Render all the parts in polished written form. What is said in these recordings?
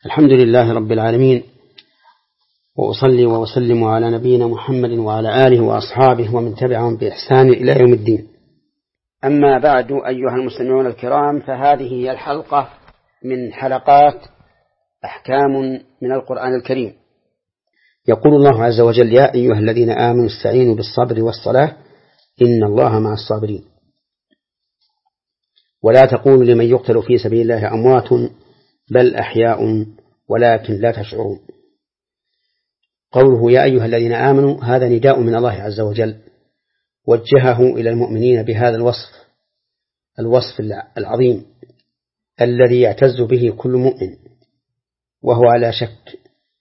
الحمد لله رب العالمين، وأصلي وأسلم على نبينا محمد وعلى آله وأصحابه ومن تبعهم بإحسان إلى يوم الدين. أما بعد، أيها المستمعون الكرام، فهذه هي الحلقة من حلقات أحكام من القرآن الكريم. يقول الله عز وجل: يا أيها الذين آمنوا استعينوا بالصبر والصلاة إن الله مع الصابرين. ولا تقولوا لمن يقتل في سبيل الله أموات بل أحياء ولكن لا تشعرون. قوله يا أيها الذين آمنوا هذا نداء من الله عز وجل، وجهه إلى المؤمنين بهذا الوصف العظيم الذي يعتز به كل مؤمن، وهو على شك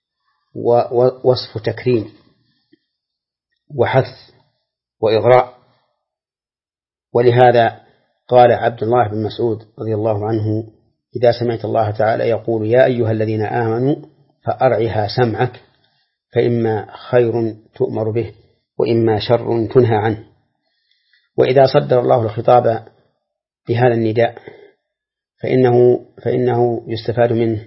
ووصف تكريم وحث وإغراء. ولهذا قال عبد الله بن مسعود رضي الله عنه: إذا سمعت الله تعالى يقول يا أيها الذين آمنوا فأرعها سمعك، فإما خير تؤمر به وإما شر تنهى عنه. وإذا صدر الله الخطاب بهذا النداء فإنه يستفاد منه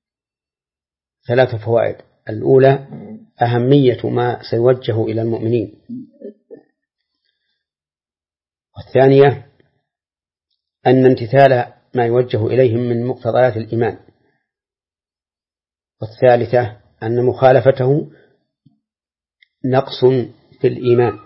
3 فوائد. الأولى أهمية ما سيوجه إلى المؤمنين، والثانية أن امتثال ما يوجه إليهم من مقتضيات الإيمان، والثالثة أن مخالفته نقص في الإيمان.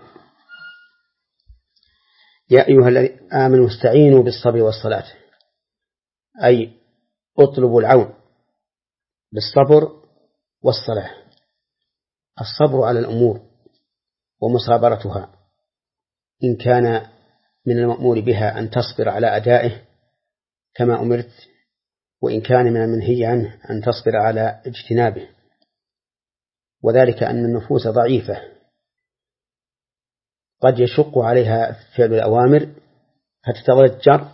يا أيها الذين آمنوا استعينوا بالصبر والصلاة، أي اطلبوا العون بالصبر والصلاة. الصبر على الأمور ومصابرتها، إن كان من المأمور بها أن تصبر على أدائه كما أمرت، وإن كان من المنهي عنه أن تصبر على اجتنابه. وذلك أن النفوس ضعيفة قد يشق عليها فعل الأوامر فتتضجر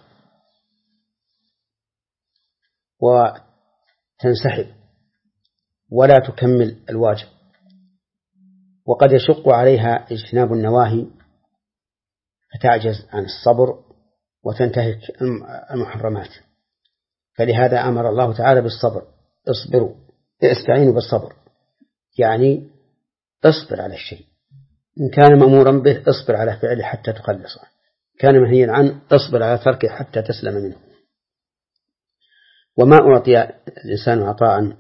وتنسحب ولا تكمل الواجب، وقد يشق عليها اجتناب النواهي فتعجز عن الصبر وتنتهك المحرمات. فلهذا أمر الله تعالى بالصبر: اصبروا، استعينوا بالصبر، يعني اصبر على الشيء، إن كان مأمورا به اصبر على فعله حتى تخلصه، كان منهيا عنه اصبر على تركه حتى تسلم منه. وما أعطي الإنسان عطاء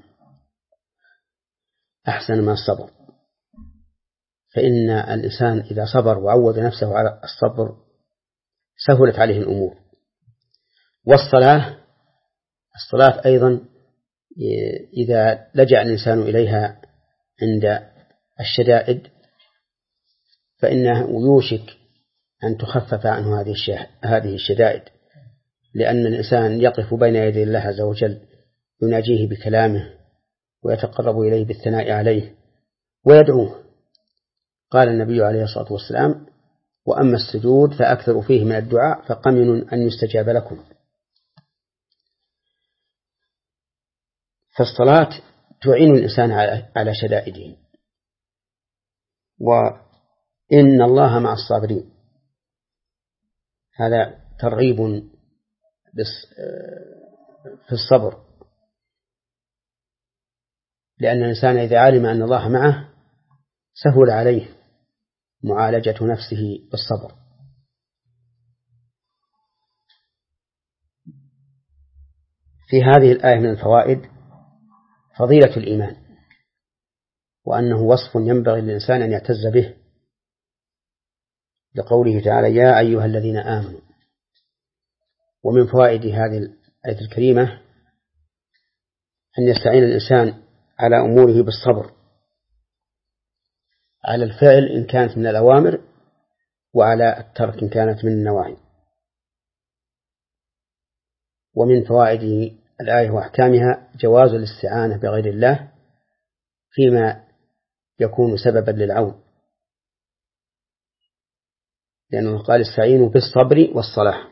أحسن من الصبر، فإن الإنسان إذا صبر وعود نفسه على الصبر سهلت عليه الأمور. والصلاة أيضا إذا لجأ الإنسان إليها عند الشدائد فإنه يوشك أن تخفف عنه هذه الشدائد، لأن الإنسان يقف بين يدي الله عز وجل يناجيه بكلامه ويتقرب إليه بالثناء عليه ويدعوه. قال النبي عليه الصلاة والسلام: وأما السجود فأكثر فيه من الدعاء فقمن أن يستجاب لكم. فالصلاة تعين الإنسان على شدائده، وإن الله مع الصابرين. هذا ترغيب في الصبر، لأن الإنسان إذا علم أن الله معه سهل عليه معالجة نفسه بالصبر. في هذه الآية من الفوائد فضيلة الإيمان، وأنه وصف ينبغي للإنسان أن يعتز به، لقوله تعالى يا أيها الذين آمنوا. ومن فوائد هذه الآية الكريمة أن يستعين الإنسان على أموره بالصبر على الفعل إن كانت من الأوامر، وعلى الترك إن كانت من النواهي. ومن فوائد الآية وأحكامها جواز الاستعانة بغير الله فيما يكون سببا للعون، لأنه قال استعينوا بالصبر والصلاة.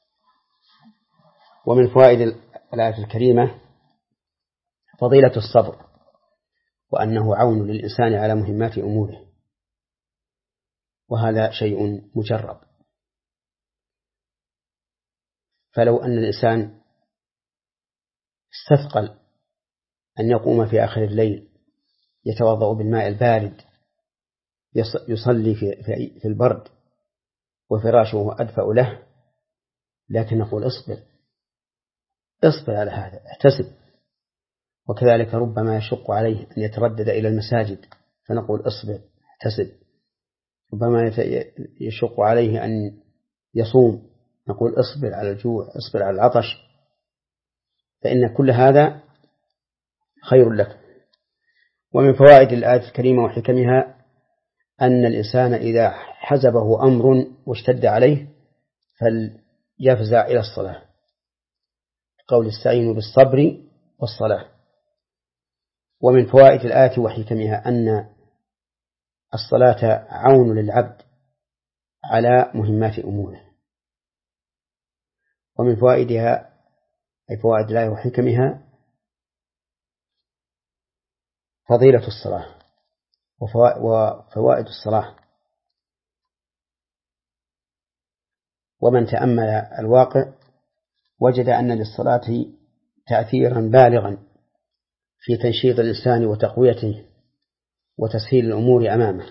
ومن فوائد الآية الكريمة فضيلة الصبر، وأنه عون للإنسان على مهمات أموره، وهذا شيء مجرب. فلو أن الإنسان استثقل أن يقوم في آخر الليل يتوضأ بالماء البارد يصلي في البرد وفراشه أدفأ له، لكن نقول اصبر على هذا، احتسب. وكذلك ربما يشق عليه أن يتردد إلى المساجد، فنقول اصبر احتسب. ربما يشق عليه أن يصوم، نقول اصبر على الجوع، اصبر على العطش، فإن كل هذا خير لك. ومن فوائد الآية الكريمة وحكمها أن الإنسان إذا حزبه أمر واشتد عليه فليفزع إلى الصلاة، قول استعينوا بالصبر والصلاة. ومن فوائد الآية وحكمها أن الصلاة عون للعبد على مهمات أموره. ومن فوائدها أي فوائد الآية وحكمها فضيلة الصلاة وفوائد الصلاة. ومن تأمل الواقع وجد أن للصلاة تأثيرا بالغا في تنشيط الإنسان وتقويته وتسهيل الأمور أمامه.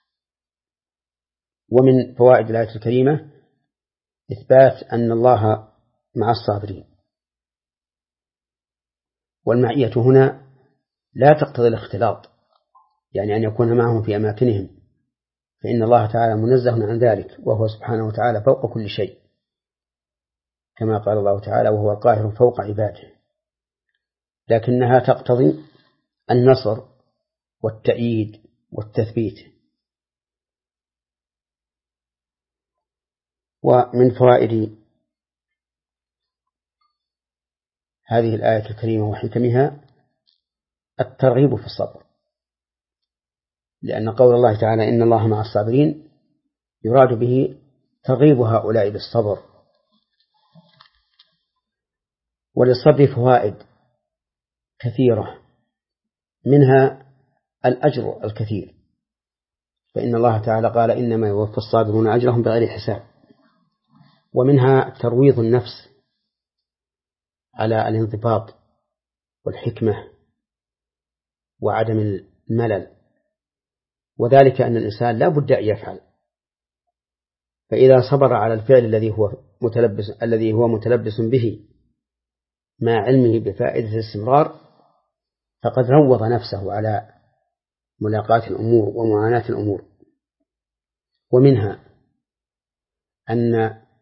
ومن فوائد الآية الكريمة إثبات أن الله مع الصابرين، والمعية هنا لا تقتضي الاختلاط، يعني أن يكون معهم في أماكنهم، فإن الله تعالى منزه عن ذلك، وهو سبحانه وتعالى فوق كل شيء، كما قال الله تعالى وهو القاهر فوق عباده، لكنها تقتضي النصر والتأييد والتثبيت. ومن فوائد هذه الآية الكريمة وحكمها الترغيب في الصبر، لأن قول الله تعالى إن الله مع الصابرين يراد به ترغيب هؤلاء بالصبر. وللصبر فوائد كثيرة، منها الأجر الكثير، فإن الله تعالى قال إنما يوفى الصابرون أجرهم بغير حساب. ومنها ترويض النفس على الانضباط والحكمة وعدم الملل، وذلك أن الإنسان لا بد أن يفعل، فإذا صبر على الفعل الذي هو متلبس به مع علمه بفائدة الاستمرار فقد روض نفسه على ملاقاة الأمور ومعاناة الأمور. ومنها أن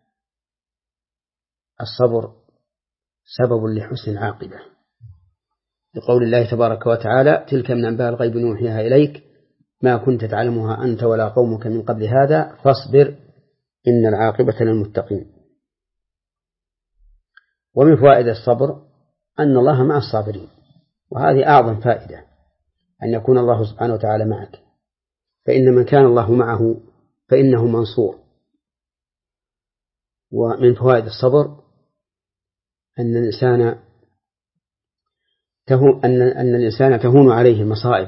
الصبر سبب لحسن العاقبة، لقول الله تبارك وتعالى تلك من أنباء الغيب نوحيها إليك ما كنت تعلمها أنت ولا قومك من قبل هذا فاصبر إن العاقبة للمتقين. ومن فوائد الصبر أن الله مع الصابرين، وهذه أعظم فائدة، أن يكون الله سبحانه وتعالى معك، فإن من كان الله معه فإنه منصور. ومن فوائد الصبر أن الإنسان تهون عليه المصائب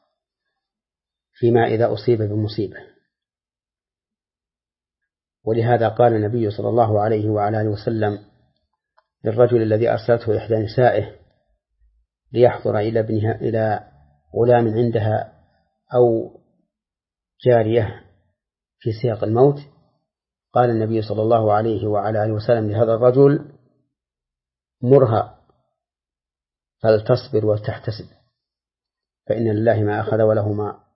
فيما إذا أصيب بمصيبة، ولهذا قال النبي صلى الله عليه وعلى آله وسلم للرجل الذي أرسلته إحدى نسائه ليحضر إلى غلام عندها أو جارية في سياق الموت، قال النبي صلى الله عليه وعلى آله وسلم لهذا الرجل مرها فلتصبر وتحتسب، فإن لله ما أخذ وله ما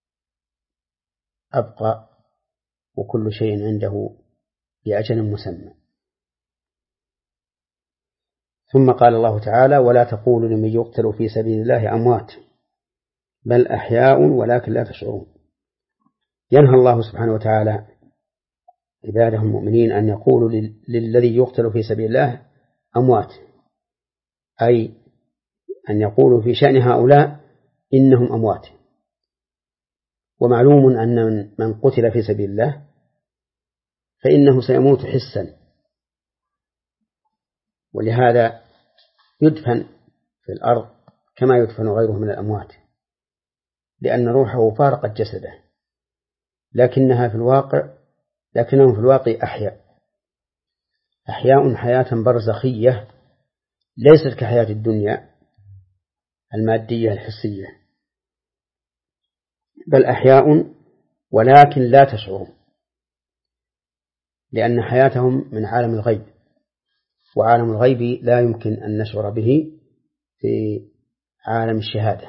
أبقى وكل شيء عنده بأجل مسمى. ثم قال الله تعالى ولا تقولوا لمن يقتل في سبيل الله أموات بل أحياء ولكن لا تشعرون. ينهى الله سبحانه وتعالى عباده المؤمنين أن يقولوا للذي يقتل في سبيل الله أموات، أي أن يقولوا في شأن هؤلاء إنهم أموات. ومعلوم أن من قتل في سبيل الله فإنه سيموت حسا، ولهذا يدفن في الأرض كما يدفن غيره من الأموات، لأن روحه فارقت جسده، لكنهم في الواقع أحياء حياة برزخية ليست كحياة الدنيا المادية الحسية، بل أحياء ولكن لا تشعرون، لأن حياتهم من عالم الغيب، وعالم الغيب لا يمكن أن نشعر به في عالم الشهادة،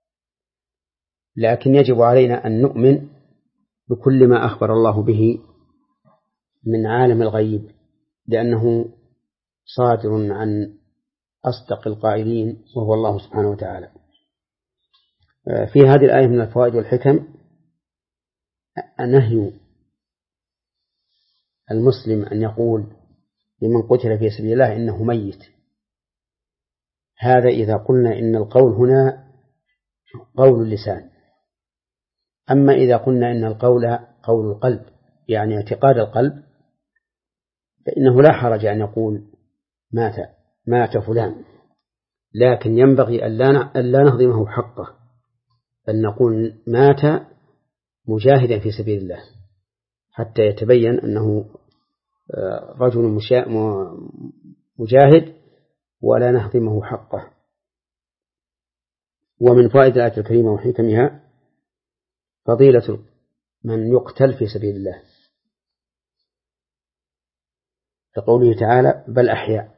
لكن يجب علينا أن نؤمن بكل ما أخبر الله به من عالم الغيب، لأنه صادر عن أصدق القائلين وهو الله سبحانه وتعالى. في هذه الآية من الفوائد والحكم نهي المسلم أن يقول لمن قتل في سبيل الله إنه ميت. هذا إذا قلنا إن القول هنا قول اللسان. أما إذا قلنا إن القول قول القلب، يعني اعتقاد القلب، فإنه لا حرج أن يقول مات فلان، لكن ينبغي أن لا نهضمه حقه، بل نقول مات مجاهدا في سبيل الله، حتى يتبين أنه رجل مجاهد ولا نهضمه حقه. ومن فوائد الآية الكريمة وحكمها فضيلة من يقتل في سبيل الله، كقوله تعالى بل أحياء.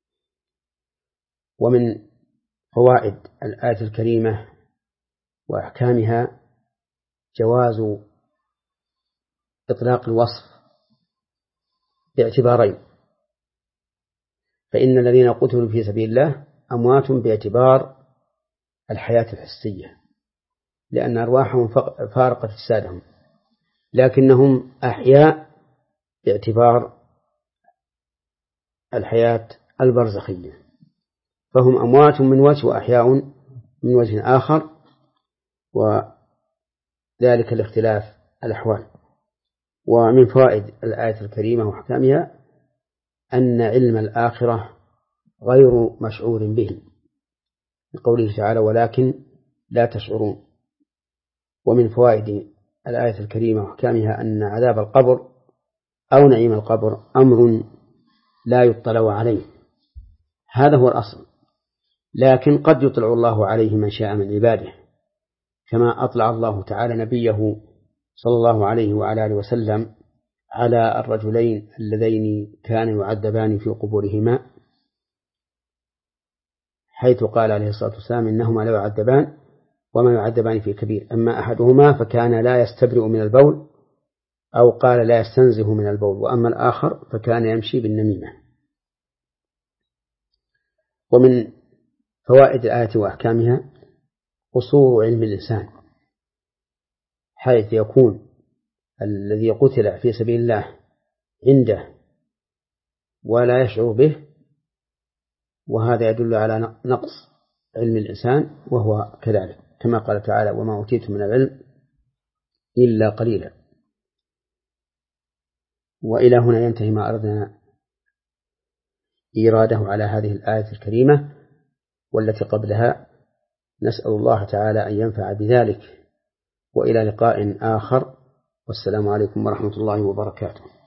ومن فوائد الآية الكريمة وأحكامها جواز إطلاق الوصف باعتبارين، فإن الذين قتلوا في سبيل الله أموات باعتبار الحياة الحسية، لأن أرواحهم فارقت أجسادهم، لكنهم أحياء باعتبار الحياة البرزخية، فهم أموات من وجه وأحياء من وجه آخر، وذلك لاختلاف الأحوال. ومن فوائد الآية الكريمة وحكامها أن علم الآخرة غير مشعور به، لقوله تعالى ولكن لا تشعرون. ومن فوائد الآية الكريمة وحكامها أن عذاب القبر أو نعيم القبر أمر لا يطلع عليه، هذا هو الأصل، لكن قد يطلع الله عليه من شاء من عباده، كما أطلع الله تعالى نبيه صلى الله عليه وعلى آله وسلم على الرجلين اللذين كانوا يعذبان في قبورهما، حيث قال عليه الصلاة والسلام إنهما لا يعذبان وما يعذبان في كبير، أما أحدهما فكان لا يستبرئ من البول، أو قال لا يستنزه من البول، وأما الآخر فكان يمشي بالنميمة. ومن فوائد الآية وأحكامها قصور علم الإنسان، حيث يكون الذي قتل في سبيل الله عنده ولا يشعر به، وهذا يدل على نقص علم الإنسان، وهو كذلك كما قال تعالى وما أوتيتم من العلم إلا قليلا. وإلى هنا ينتهي ما أردنا إيراده على هذه الآية الكريمة والتي قبلها. نسأل الله تعالى أن ينفع بذلك، وإلى لقاء آخر، والسلام عليكم ورحمة الله وبركاته.